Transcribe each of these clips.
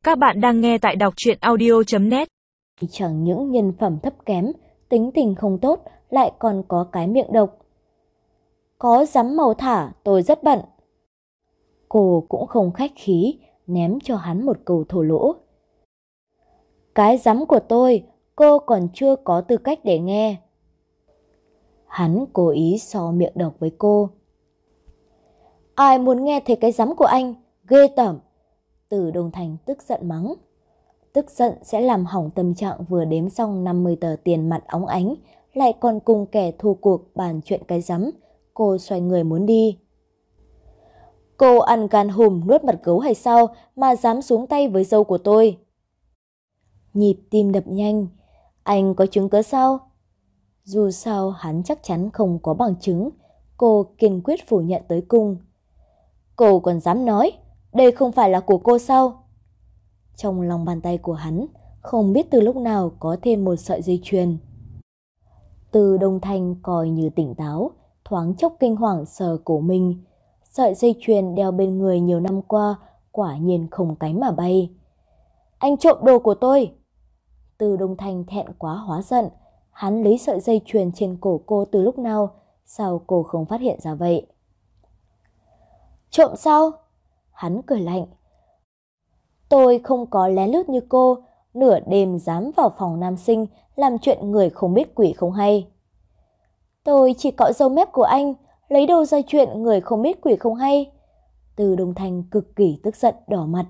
Các bạn đang nghe tại đọc truyện audio.net. Chẳng những nhân phẩm thấp kém, tính tình không tốt, lại còn có cái miệng độc. Có dám màu thả, tôi rất bận. Cô cũng không khách khí, ném cho hắn một câu thô lỗ. Cái dám của tôi, cô còn chưa có tư cách để nghe. Hắn cố ý so miệng độc với cô. Ai muốn nghe thấy cái dám của anh, ghê tởm. Từ Đông Thành tức giận mắng. Tức giận sẽ làm hỏng tâm trạng vừa đếm xong 50 tờ tiền mặt óng ánh, lại còn cùng kẻ thua cuộc bàn chuyện cái rắm. Cô xoay người muốn đi. Cô ăn gan hùm nuốt mật gấu hay sao mà dám xuống tay với dâu của tôi? Nhịp tim đập nhanh. Anh có chứng cớ sao? Dù sao hắn chắc chắn không có bằng chứng. Cô kiên quyết phủ nhận tới cùng. Cô còn dám nói, đây không phải là của cô sao? Trong lòng bàn tay của hắn, không biết từ lúc nào có thêm một sợi dây chuyền. Từ Đông Thanh coi như tỉnh táo, thoáng chốc kinh hoàng sờ cổ mình. Sợi dây chuyền đeo bên người nhiều năm qua, quả nhiên không cánh mà bay. Anh trộm đồ của tôi! Từ Đông Thanh thẹn quá hóa giận. Hắn lấy sợi dây chuyền trên cổ cô từ lúc nào, sao cô không phát hiện ra vậy? Trộm sao? Hắn cười lạnh. Tôi không có lén lút như cô, nửa đêm dám vào phòng nam sinh làm chuyện người không biết quỷ không hay. Tôi chỉ cọ râu mép của anh, lấy đâu ra chuyện người không biết quỷ không hay. Từ Đông Thanh cực kỳ tức giận đỏ mặt.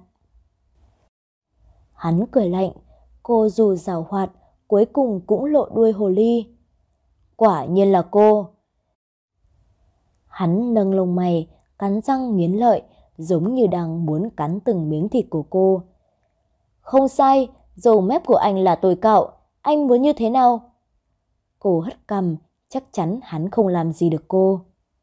Hắn cười lạnh, cô dù giàu hoạt, cuối cùng cũng lộ đuôi hồ ly. Quả nhiên là cô. Hắn nâng lông mày, cắn răng nghiến lợi, giống như đang muốn cắn từng miếng thịt của cô. Không sai, râu mép của anh là tôi cạo, anh muốn như thế nào? Cô hất cằm, chắc chắn hắn không làm gì được cô.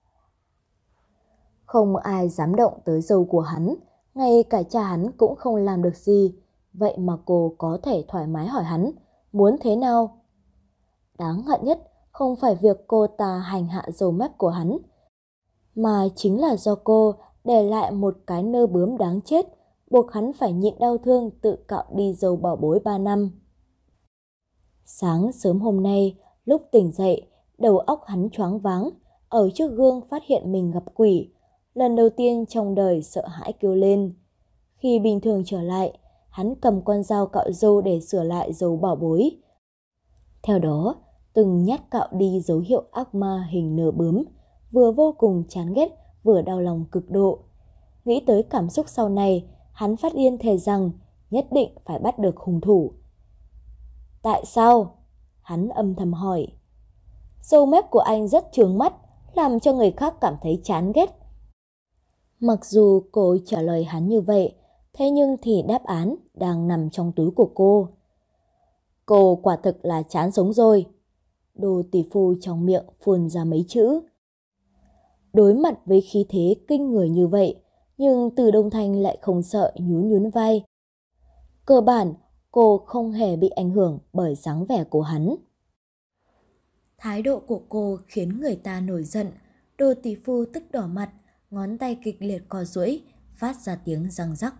Không ai dám động tới râu của hắn, ngay cả cha hắn cũng không làm được gì. Vậy mà cô có thể thoải mái hỏi hắn, muốn thế nào? Đáng hận nhất không phải việc cô ta hành hạ râu mép của hắn, mà chính là do cô để lại một cái nơ bướm đáng chết, buộc hắn phải nhịn đau thương tự cạo đi râu bảo bối 3 năm. Sáng sớm hôm nay, lúc tỉnh dậy, đầu óc hắn choáng váng, ở trước gương phát hiện mình gặp quỷ. Lần đầu tiên trong đời sợ hãi kêu lên. Khi bình thường trở lại, hắn cầm con dao cạo râu để sửa lại râu bảo bối. Theo đó, từng nhát cạo đi dấu hiệu ác ma hình nửa bướm, vừa vô cùng chán ghét, vừa đau lòng cực độ. Nghĩ tới cảm xúc sau này, hắn phát điên thề rằng nhất định phải bắt được hung thủ. Tại sao? Hắn âm thầm hỏi. Râu mép của anh rất chướng mắt, làm cho người khác cảm thấy chán ghét. Mặc dù cô trả lời hắn như vậy, thế nhưng thì đáp án đang nằm trong túi của cô. Cô quả thực là chán sống rồi. Đồ tỷ phu trong miệng phun ra mấy chữ. Đối mặt với khí thế kinh người như vậy, nhưng Từ Đông Thanh lại không sợ, nhún nhún vai. Cơ bản, cô không hề bị ảnh hưởng bởi dáng vẻ của hắn. Thái độ của cô khiến người ta nổi giận. Đồ tỷ phu tức đỏ mặt, ngón tay kịch liệt co duỗi, phát ra tiếng răng rắc.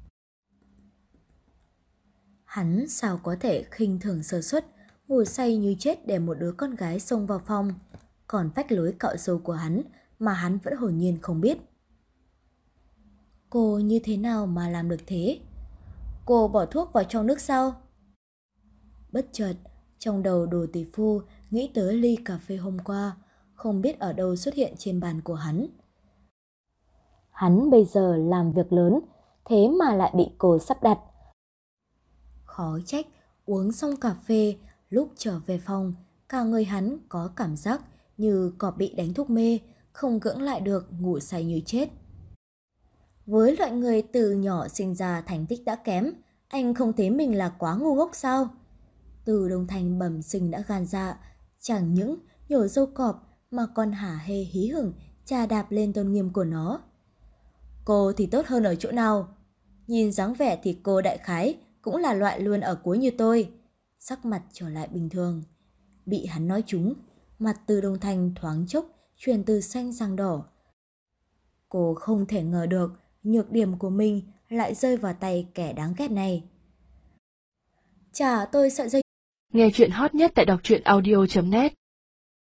Hắn sao có thể khinh thường sơ suất, ngủ say như chết để một đứa con gái xông vào phòng, còn phách lối cạo râu của hắn mà hắn vẫn hồn nhiên không biết. Cô như thế nào mà làm được thế? Cô bỏ thuốc vào trong nước sao? Bất chợt, trong đầu Đồ tỷ phu nghĩ tới ly cà phê hôm qua, không biết ở đâu xuất hiện trên bàn của hắn. Hắn bây giờ làm việc lớn, thế mà lại bị cô sắp đặt. Khó trách, uống xong cà phê, lúc trở về phòng, cả người hắn có cảm giác như cọp bị đánh thuốc mê, không cưỡng lại được, ngủ say như chết. Với loại người từ nhỏ sinh ra thành tích đã kém, anh không thấy mình là quá ngu ngốc sao? Từ Đông Thanh bẩm sinh đã gan dạ, chẳng những nhổ râu cọp mà còn hả hê hí hửng chà đạp lên tôn nghiêm của nó. Cô thì tốt hơn ở chỗ nào? Nhìn dáng vẻ thì cô đại khái cũng là loại luôn ở cuối như tôi. Sắc mặt trở lại bình thường. Bị hắn nói trúng, mặt Từ Đông Thanh thoáng chốc chuyển từ xanh sang đỏ. Cô không thể ngờ được nhược điểm của mình lại rơi vào tay kẻ đáng ghét này. Trả tôi sợi dây. Nghe chuyện hot nhất tại đọc truyện audio.net